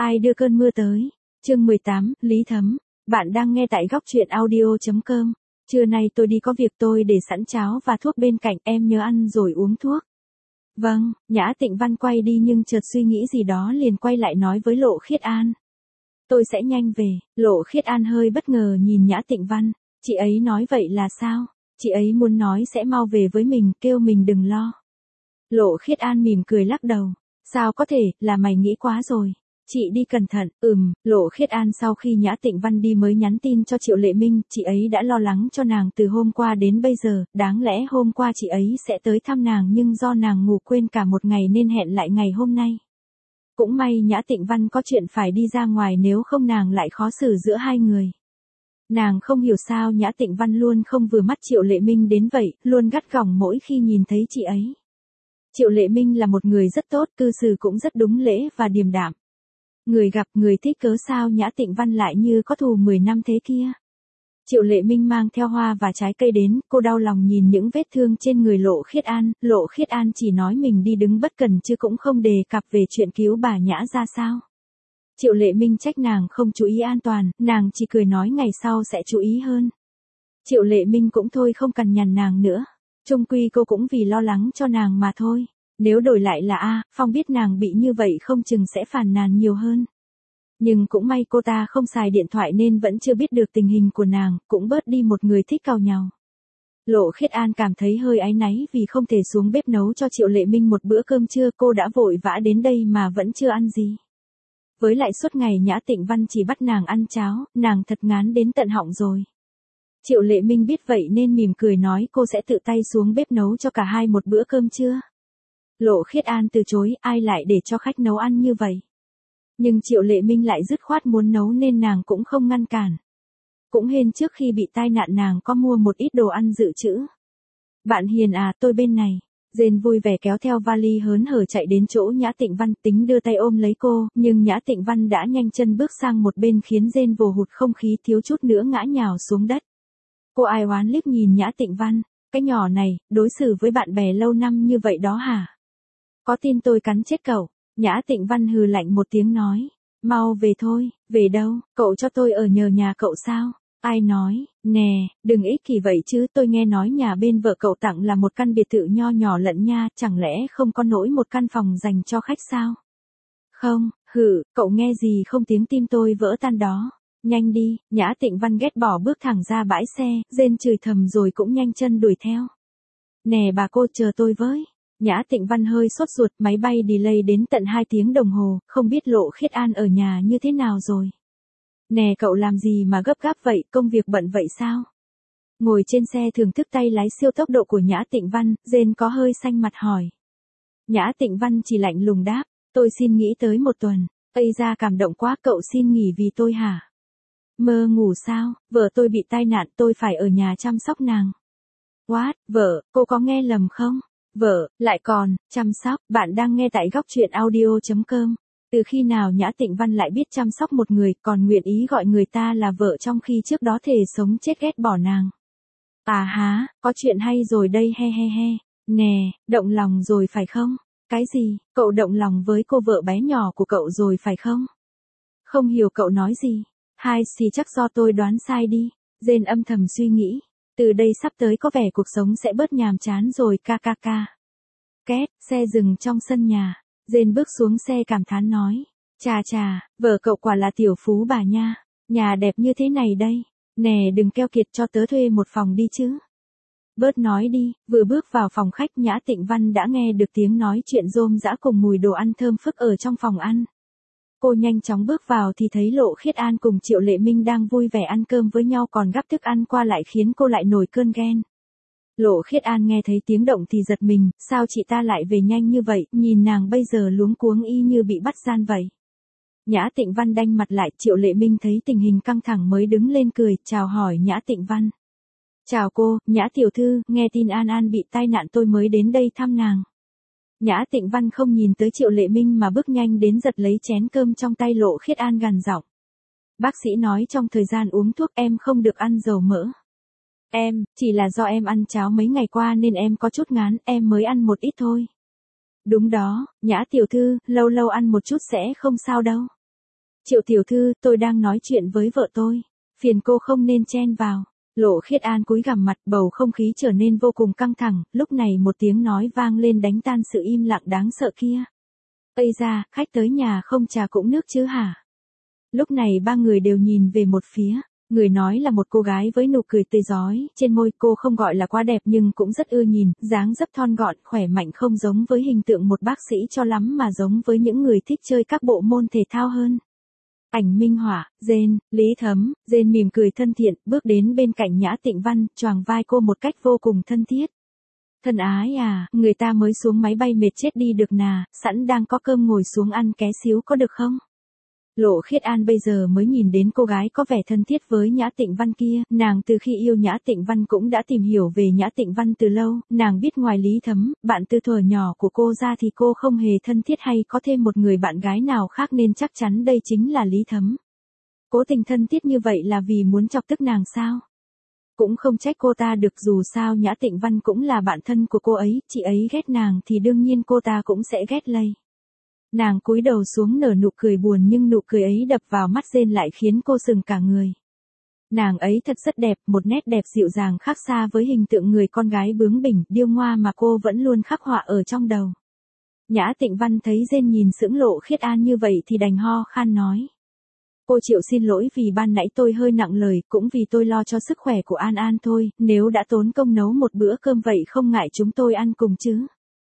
Ai đưa cơn mưa tới? Chương 18, Lý Thấm. Bạn đang nghe tại góc truyện audio.com. Trưa nay tôi đi có việc, tôi để sẵn cháo và thuốc bên cạnh, em nhớ ăn rồi uống thuốc. Vâng, Nhã Tịnh Văn quay đi nhưng chợt suy nghĩ gì đó liền quay lại nói với Lộ Khiết An. Tôi sẽ nhanh về. Lộ Khiết An hơi bất ngờ nhìn Nhã Tịnh Văn. Chị ấy nói vậy là sao? Chị ấy muốn nói sẽ mau về với mình, kêu mình đừng lo. Lộ Khiết An mỉm cười lắc đầu. Sao có thể, là mày nghĩ quá rồi. Chị đi cẩn thận. Lộ Khiết An sau khi Nhã Tịnh Văn đi mới nhắn tin cho Triệu Lệ Minh, chị ấy đã lo lắng cho nàng từ hôm qua đến bây giờ, đáng lẽ hôm qua chị ấy sẽ tới thăm nàng nhưng do nàng ngủ quên cả một ngày nên hẹn lại ngày hôm nay. Cũng may Nhã Tịnh Văn có chuyện phải đi ra ngoài, nếu không nàng lại khó xử giữa hai người. Nàng không hiểu sao Nhã Tịnh Văn luôn không vừa mắt Triệu Lệ Minh đến vậy, luôn gắt gỏng mỗi khi nhìn thấy chị ấy. Triệu Lệ Minh là một người rất tốt, cư xử cũng rất đúng lễ và điềm đạm. Người gặp người thích, cớ sao Nhã Tịnh Văn lại như có thù 10 năm thế kia. Triệu Lệ Minh mang theo hoa và trái cây đến, cô đau lòng nhìn những vết thương trên người Lộ Khiết An. Lộ Khiết An chỉ nói mình đi đứng bất cẩn chứ cũng không đề cập về chuyện cứu bà Nhã ra sao. Triệu Lệ Minh trách nàng không chú ý an toàn, nàng chỉ cười nói ngày sau sẽ chú ý hơn. Triệu Lệ Minh cũng thôi không cằn nhằn nàng nữa. Chung quy cô cũng vì lo lắng cho nàng mà thôi. Nếu đổi lại là Phong biết nàng bị như vậy không chừng sẽ phàn nàn nhiều hơn. Nhưng cũng may cô ta không xài điện thoại nên vẫn chưa biết được tình hình của nàng, cũng bớt đi một người thích càu nhàu. Lộ Khiết An cảm thấy hơi áy náy vì không thể xuống bếp nấu cho Triệu Lệ Minh một bữa cơm trưa, cô đã vội vã đến đây mà vẫn chưa ăn gì. Với lại suốt ngày Nhã Tịnh Văn chỉ bắt nàng ăn cháo, nàng thật ngán đến tận họng rồi. Triệu Lệ Minh biết vậy nên mỉm cười nói cô sẽ tự tay xuống bếp nấu cho cả hai một bữa cơm trưa. Lộ Khiết An từ chối, ai lại để cho khách nấu ăn như vậy. Nhưng Triệu Lệ Minh lại dứt khoát muốn nấu nên nàng cũng không ngăn cản. Cũng hên trước khi bị tai nạn nàng có mua một ít đồ ăn dự trữ. Bạn hiền à, tôi bên này. Dên vui vẻ kéo theo vali hớn hở chạy đến chỗ Nhã Tịnh Văn, tính đưa tay ôm lấy cô, nhưng Nhã Tịnh Văn đã nhanh chân bước sang một bên khiến Dên vồ hụt không khí, thiếu chút nữa ngã nhào xuống đất. Cô ai oán liếc nhìn Nhã Tịnh Văn, cái nhỏ này, đối xử với bạn bè lâu năm như vậy đó hả? Có tin tôi cắn chết cậu? Nhã Tịnh Văn hừ lạnh một tiếng nói, mau về thôi. Về đâu? Cậu cho tôi ở nhờ nhà cậu sao? Ai nói? Nè, đừng ích kỷ vậy chứ, tôi nghe nói nhà bên vợ cậu tặng là một căn biệt thự nho nhỏ lận nha, chẳng lẽ không có nổi một căn phòng dành cho khách sao? Không, cậu nghe gì không, tiếng tim tôi vỡ tan đó. Nhanh đi. Nhã Tịnh Văn ghét bỏ bước thẳng ra bãi xe, Dên chửi thầm rồi cũng nhanh chân đuổi theo. Nè bà cô, chờ tôi với. Nhã Tịnh Văn hơi sốt ruột, máy bay delay đến tận 2 tiếng đồng hồ, không biết Lộ Khiết An ở nhà như thế nào rồi. Nè cậu làm gì mà gấp gáp vậy, công việc bận vậy sao? Ngồi trên xe thưởng thức tay lái siêu tốc độ của Nhã Tịnh Văn, Dên có hơi xanh mặt hỏi. Nhã Tịnh Văn chỉ lạnh lùng đáp, tôi xin nghỉ tới 1 tuần. Ây da, cảm động quá, cậu xin nghỉ vì tôi hả? Mơ ngủ sao, vợ tôi bị tai nạn, tôi phải ở nhà chăm sóc nàng. What, vợ, cô có nghe lầm không? Vợ, lại còn, chăm sóc. Bạn đang nghe tại góc truyện audio.com. Từ khi nào Nhã Tịnh Văn lại biết chăm sóc một người, còn nguyện ý gọi người ta là vợ trong khi trước đó thề sống chết ghét bỏ nàng. À há, có chuyện hay rồi đây, he he he. Nè, động lòng rồi phải không? Cái gì, cậu động lòng với cô vợ bé nhỏ của cậu rồi phải không? Không hiểu cậu nói gì. Hai xì, chắc do tôi đoán sai đi. Dên âm thầm suy nghĩ. Từ đây sắp tới có vẻ cuộc sống sẽ bớt nhàm chán rồi, kkk. Két, xe dừng trong sân nhà. Dên bước xuống xe cảm thán nói. Chà, vợ cậu quả là tiểu phú bà nha. Nhà đẹp như thế này đây. Nè đừng keo kiệt, cho tớ thuê một phòng đi chứ. Bớt nói đi. Vừa bước vào phòng khách, Nhã Tịnh Văn đã nghe được tiếng nói chuyện rôm rã cùng mùi đồ ăn thơm phức ở trong phòng ăn. Cô nhanh chóng bước vào thì thấy Lộ Khiết An cùng Triệu Lệ Minh đang vui vẻ ăn cơm với nhau, còn gắp thức ăn qua lại khiến cô lại nổi cơn ghen. Lộ Khiết An nghe thấy tiếng động thì giật mình, sao chị ta lại về nhanh như vậy, nhìn nàng bây giờ luống cuống y như bị bắt gian vậy. Nhã Tịnh Văn đanh mặt lại, Triệu Lệ Minh thấy tình hình căng thẳng mới đứng lên cười, chào hỏi Nhã Tịnh Văn. Chào cô, Nhã tiểu thư, nghe tin An An bị tai nạn tôi mới đến đây thăm nàng. Nhã Tịnh Văn không nhìn tới Triệu Lệ Minh mà bước nhanh đến giật lấy chén cơm trong tay Lộ Khiết An gằn giọng. Bác sĩ nói trong thời gian uống thuốc em không được ăn dầu mỡ. Em, chỉ là do em ăn cháo mấy ngày qua nên em có chút ngán, em mới ăn một ít thôi. Đúng đó, Nhã tiểu thư, lâu lâu ăn một chút sẽ không sao đâu. Triệu tiểu thư, tôi đang nói chuyện với vợ tôi. Phiền cô không nên chen vào. Lộ Khiết An cúi gằm mặt, bầu không khí trở nên vô cùng căng thẳng, lúc này một tiếng nói vang lên đánh tan sự im lặng đáng sợ kia. Ây da, khách tới nhà không trà cũng nước chứ hả? Lúc này ba người đều nhìn về một phía. Người nói là một cô gái với nụ cười tươi rói, trên môi cô không gọi là quá đẹp nhưng cũng rất ưa nhìn, dáng dấp thon gọn, khỏe mạnh không giống với hình tượng một bác sĩ cho lắm mà giống với những người thích chơi các bộ môn thể thao hơn. Ảnh minh họa, Jane, Lý Thấm, Jane mỉm cười thân thiện, bước đến bên cạnh Nhã Tịnh Văn, choàng vai cô một cách vô cùng thân thiết. Thân ái à, người ta mới xuống máy bay mệt chết đi được nà, sẵn đang có cơm ngồi xuống ăn ké xíu có được không? Lộ Khiết An bây giờ mới nhìn đến cô gái có vẻ thân thiết với Nhã Tịnh Văn kia, nàng từ khi yêu Nhã Tịnh Văn cũng đã tìm hiểu về Nhã Tịnh Văn từ lâu, nàng biết ngoài Lý Thấm, bạn từ thuở nhỏ của cô ra thì cô không hề thân thiết hay có thêm một người bạn gái nào khác nên chắc chắn đây chính là Lý Thấm. Cố tình thân thiết như vậy là vì muốn chọc tức nàng sao? Cũng không trách cô ta được, dù sao Nhã Tịnh Văn cũng là bạn thân của cô ấy, chị ấy ghét nàng thì đương nhiên cô ta cũng sẽ ghét lây. Nàng cúi đầu xuống nở nụ cười buồn nhưng nụ cười ấy đập vào mắt Jane lại khiến cô sừng cả người. Nàng ấy thật rất đẹp, một nét đẹp dịu dàng khác xa với hình tượng người con gái bướng bỉnh, điêu ngoa mà cô vẫn luôn khắc họa ở trong đầu. Nhã Tịnh Văn thấy Jane nhìn sững Lộ Khiết An như vậy thì đành ho khan nói. Cô chịu xin lỗi vì ban nãy tôi hơi nặng lời, cũng vì tôi lo cho sức khỏe của An An thôi, nếu đã tốn công nấu một bữa cơm vậy không ngại chúng tôi ăn cùng chứ.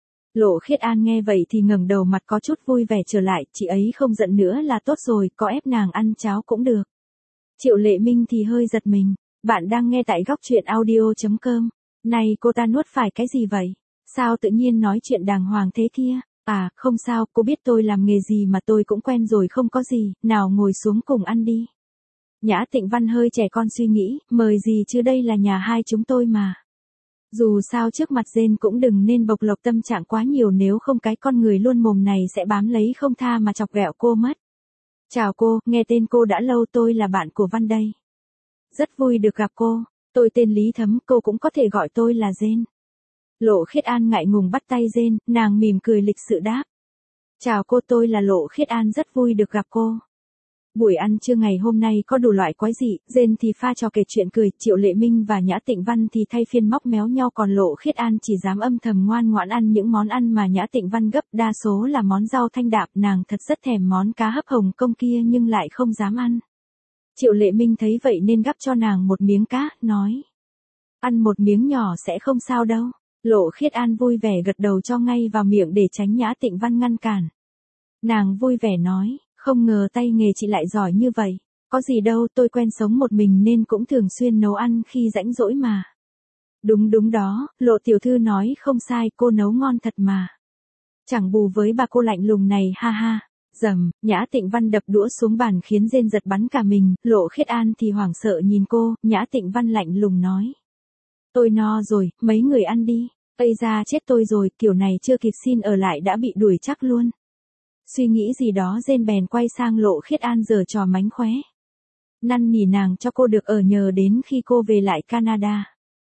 Lộ Khiết An nghe vậy thì ngẩng đầu mặt có chút vui vẻ trở lại, chị ấy không giận nữa là tốt rồi, có ép nàng ăn cháo cũng được. Triệu Lệ Minh thì hơi giật mình, bạn đang nghe tại góc truyện audio.com, này cô ta nuốt phải cái gì vậy? Sao tự nhiên nói chuyện đàng hoàng thế kia? À, không sao, cô biết tôi làm nghề gì mà tôi cũng quen rồi không có gì, nào ngồi xuống cùng ăn đi. Nhã Tịnh Văn hơi trẻ con suy nghĩ, mời gì chứ đây là nhà hai chúng tôi mà. Dù sao trước mặt Jane cũng đừng nên bộc lộ tâm trạng quá nhiều nếu không cái con người luôn mồm này sẽ bám lấy không tha mà chọc ghẹo cô mất. Chào cô, nghe tên cô đã lâu, tôi là bạn của Văn đây. Rất vui được gặp cô, tôi tên Lý Thấm, cô cũng có thể gọi tôi là Jane. Lộ Khiết An ngại ngùng bắt tay Jane, nàng mỉm cười lịch sự đáp. Chào cô, tôi là Lộ Khiết An, rất vui được gặp cô. Buổi ăn trưa ngày hôm nay có đủ loại quái dị, Jane thì pha trò kể chuyện cười, Triệu Lệ Minh và Nhã Tịnh Văn thì thay phiên móc méo nhau, còn Lộ Khiết An chỉ dám âm thầm ngoan ngoãn ăn những món ăn mà Nhã Tịnh Văn gấp, đa số là món rau thanh đạm, nàng thật rất thèm món cá hấp Hồng Kông kia nhưng lại không dám ăn. Triệu Lệ Minh thấy vậy nên gắp cho nàng một miếng cá, nói. Ăn một miếng nhỏ sẽ không sao đâu. Lộ Khiết An vui vẻ gật đầu cho ngay vào miệng để tránh Nhã Tịnh Văn ngăn cản. Nàng vui vẻ nói. Không ngờ tay nghề chị lại giỏi như vậy. Có gì đâu, tôi quen sống một mình nên cũng thường xuyên nấu ăn khi rảnh rỗi mà. Đúng đó, Lộ tiểu thư nói không sai, cô nấu ngon thật mà. Chẳng bù với bà cô lạnh lùng này, ha ha. Dầm, Nhã Tịnh Văn đập đũa xuống bàn khiến Jane giật bắn cả mình, Lộ Khiết An thì hoảng sợ nhìn cô, Nhã Tịnh Văn lạnh lùng nói. Tôi no rồi, mấy người ăn đi. Ây da chết tôi rồi, kiểu này chưa kịp xin ở lại đã bị đuổi chắc luôn. Suy nghĩ gì đó Jane bèn quay sang Lộ Khiết An giở trò mánh khóe. Năn nỉ nàng cho cô được ở nhờ đến khi cô về lại Canada.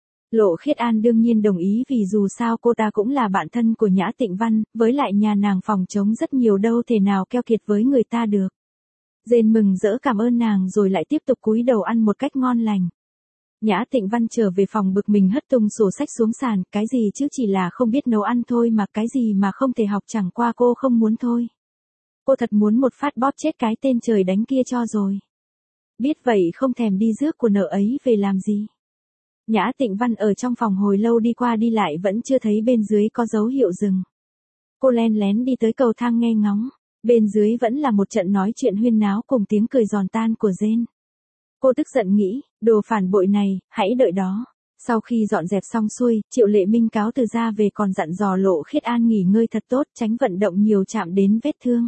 Lộ Khiết An đương nhiên đồng ý vì dù sao cô ta cũng là bạn thân của Nhã Tịnh Văn, với lại nhà nàng phòng trống rất nhiều đâu thể nào keo kiệt với người ta được. Jane mừng rỡ cảm ơn nàng rồi lại tiếp tục cúi đầu ăn một cách ngon lành. Nhã Tịnh Văn trở về phòng bực mình hất tung sổ sách xuống sàn, cái gì chứ chỉ là không biết nấu ăn thôi mà, cái gì mà không thể học, chẳng qua cô không muốn thôi. Cô thật muốn một phát bóp chết cái tên trời đánh kia cho rồi. Biết vậy không thèm đi rước của nợ ấy về làm gì. Nhã Tịnh Văn ở trong phòng hồi lâu đi qua đi lại vẫn chưa thấy bên dưới có dấu hiệu dừng. Cô len lén đi tới cầu thang nghe ngóng. Bên dưới vẫn là một trận nói chuyện huyên náo cùng tiếng cười giòn tan của Jane. Cô tức giận nghĩ, đồ phản bội này, hãy đợi đó. Sau khi dọn dẹp xong xuôi, Triệu Lệ Minh cáo từ ra về còn dặn dò Lộ Khiết An nghỉ ngơi thật tốt, tránh vận động nhiều chạm đến vết thương.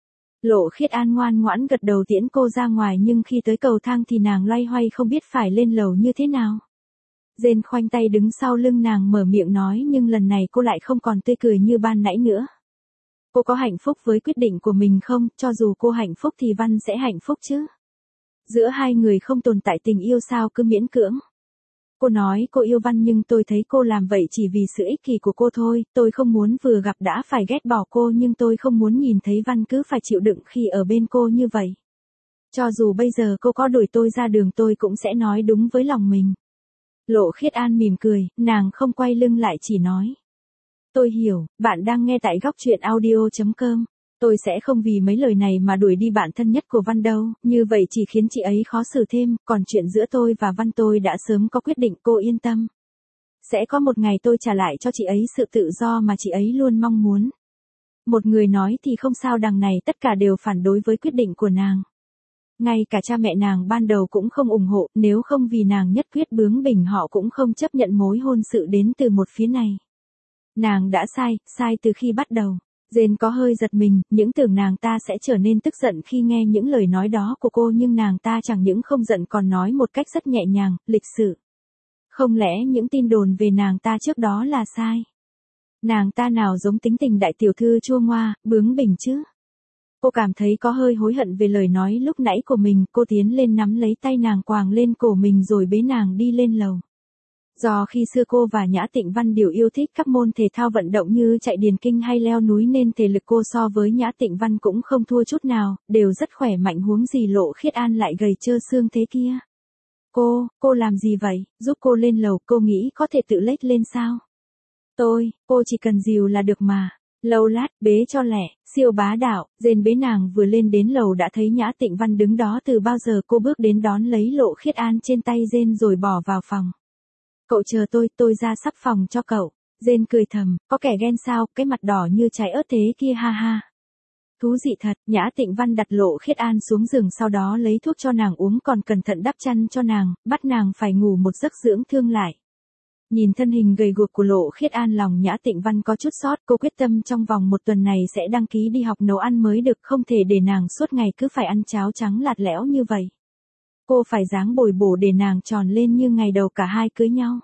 Lộ Khiết An ngoan ngoãn gật đầu tiễn cô ra ngoài nhưng khi tới cầu thang thì nàng loay hoay không biết phải lên lầu như thế nào. Jane khoanh tay đứng sau lưng nàng mở miệng nói nhưng lần này cô lại không còn tươi cười như ban nãy nữa. Cô có hạnh phúc với quyết định của mình không? Cho dù cô hạnh phúc thì Văn sẽ hạnh phúc chứ. Giữa hai người không tồn tại tình yêu sao cứ miễn cưỡng. Cô nói cô yêu Văn nhưng tôi thấy cô làm vậy chỉ vì sự ích kỷ của cô thôi, tôi không muốn vừa gặp đã phải ghét bỏ cô nhưng tôi không muốn nhìn thấy Văn cứ phải chịu đựng khi ở bên cô như vậy. Cho dù bây giờ cô có đuổi tôi ra đường tôi cũng sẽ nói đúng với lòng mình. Lộ Khiết An mỉm cười, nàng không quay lưng lại chỉ nói. Tôi hiểu, bạn đang nghe tại góc truyện audio.com. Tôi sẽ không vì mấy lời này mà đuổi đi bạn thân nhất của Văn đâu, như vậy chỉ khiến chị ấy khó xử thêm, còn chuyện giữa tôi và Văn tôi đã sớm có quyết định, cô yên tâm. Sẽ có một ngày tôi trả lại cho chị ấy sự tự do mà chị ấy luôn mong muốn. Một người nói thì không sao, đằng này tất cả đều phản đối với quyết định của nàng. Ngay cả cha mẹ nàng ban đầu cũng không ủng hộ, nếu không vì nàng nhất quyết bướng bỉnh họ cũng không chấp nhận mối hôn sự đến từ một phía này. Nàng đã sai từ khi bắt đầu. Jane có hơi giật mình, những tưởng nàng ta sẽ trở nên tức giận khi nghe những lời nói đó của cô, nhưng nàng ta chẳng những không giận còn nói một cách rất nhẹ nhàng, lịch sự. Không lẽ những tin đồn về nàng ta trước đó là sai? Nàng ta nào giống tính tình đại tiểu thư chua ngoa, bướng bỉnh chứ? Cô cảm thấy có hơi hối hận về lời nói lúc nãy của mình, cô tiến lên nắm lấy tay nàng quàng lên cổ mình rồi bế nàng đi lên lầu. Do khi xưa cô và Nhã Tịnh Văn đều yêu thích các môn thể thao vận động như chạy điền kinh hay leo núi nên thể lực cô so với Nhã Tịnh Văn cũng không thua chút nào, đều rất khỏe mạnh, huống gì Lộ Khiết An lại gầy trơ xương thế kia. Cô làm gì vậy, giúp cô lên lầu, cô nghĩ có thể tự lết lên sao? Cô chỉ cần dìu là được mà. Lâu lát, bế cho lẹ, siêu bá đạo, Jane bế nàng vừa lên đến lầu đã thấy Nhã Tịnh Văn đứng đó từ bao giờ, cô bước đến đón lấy Lộ Khiết An trên tay Jane rồi bỏ vào phòng. Cậu chờ tôi ra sắp phòng cho cậu. Jane cười thầm, có kẻ ghen sao, cái mặt đỏ như trái ớt thế kia, ha ha. Thú dị thật. Nhã Tịnh Văn đặt Lộ Khiết An xuống giường, sau đó lấy thuốc cho nàng uống, còn cẩn thận đắp chăn cho nàng, bắt nàng phải ngủ một giấc dưỡng thương lại. Nhìn thân hình gầy guộc của Lộ Khiết An, lòng Nhã Tịnh Văn có chút xót, cô quyết tâm trong vòng một tuần này sẽ đăng ký đi học nấu ăn mới được, không thể để nàng suốt ngày cứ phải ăn cháo trắng lạt lẽo như vậy. Cô phải ráng bồi bổ để nàng tròn lên như ngày đầu cả hai cưới nhau.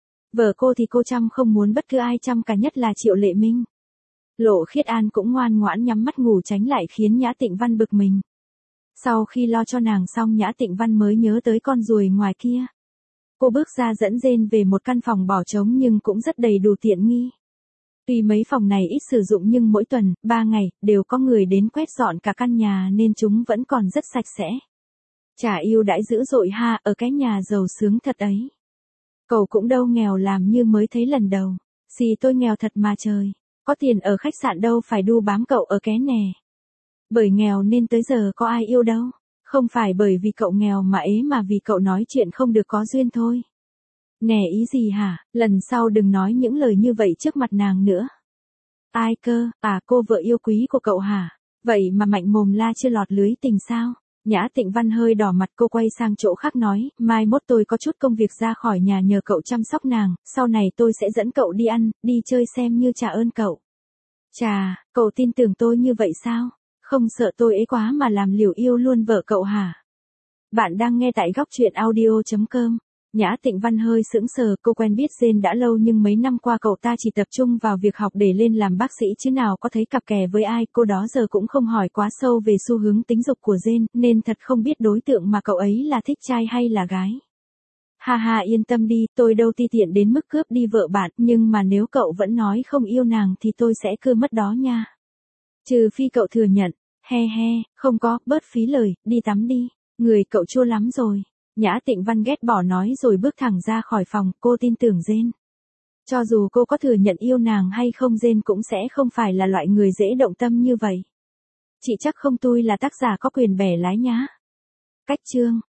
Vợ cô thì cô chăm không muốn bất cứ ai chăm cả, nhất là Triệu Lệ Minh. Lộ Khiết An cũng ngoan ngoãn nhắm mắt ngủ tránh lại khiến Nhã Tịnh Văn bực mình. Sau khi lo cho nàng xong, Nhã Tịnh Văn mới nhớ tới con ruồi ngoài kia. Cô bước ra dẫn Jane về một căn phòng bỏ trống nhưng cũng rất đầy đủ tiện nghi. Tuy mấy phòng này ít sử dụng nhưng mỗi tuần, 3 ngày, đều có người đến quét dọn cả căn nhà nên chúng vẫn còn rất sạch sẽ. Chả yêu đãi dữ dội ha, ở cái nhà giàu sướng thật ấy. Cậu cũng đâu nghèo làm như mới thấy lần đầu. Xì, tôi nghèo thật mà trời. Có tiền ở khách sạn đâu phải đu bám cậu ở ké nè. Bởi nghèo nên tới giờ có ai yêu đâu. Không phải bởi vì cậu nghèo mà ế, mà vì cậu nói chuyện không được có duyên thôi. Nè, ý gì hả? Lần sau đừng nói những lời như vậy trước mặt nàng nữa. Ai cơ, cô vợ yêu quý của cậu hả? Vậy mà mạnh mồm la chưa lọt lưới tình sao? Nhã Tịnh Văn hơi đỏ mặt, cô quay sang chỗ khác nói, mai mốt tôi có chút công việc ra khỏi nhà nhờ cậu chăm sóc nàng, sau này tôi sẽ dẫn cậu đi ăn, đi chơi xem như trả ơn cậu. Chà, cậu tin tưởng tôi như vậy sao? Không sợ tôi ế quá mà làm liều yêu luôn vợ cậu hả? Bạn đang nghe tại góc truyện audio.com. Nhã Tịnh Văn hơi sững sờ, cô quen biết Jane đã lâu nhưng mấy năm qua cậu ta chỉ tập trung vào việc học để lên làm bác sĩ chứ nào có thấy cặp kè với ai, cô đó giờ cũng không hỏi quá sâu về xu hướng tính dục của Jane, nên thật không biết đối tượng mà cậu ấy là thích trai hay là gái. Ha ha, yên tâm đi, tôi đâu ti tiện đến mức cướp đi vợ bạn, nhưng mà nếu cậu vẫn nói không yêu nàng thì tôi sẽ cưa mất đó nha. Trừ phi cậu thừa nhận, không có, bớt phí lời, đi tắm đi, người cậu chua lắm rồi. Nhã Tịnh Văn ghét bỏ nói rồi bước thẳng ra khỏi phòng, cô tin tưởng Jane. Cho dù cô có thừa nhận yêu nàng hay không, Jane cũng sẽ không phải là loại người dễ động tâm như vậy. Chị chắc không tôi là tác giả có quyền bẻ lái nhá. Cách chương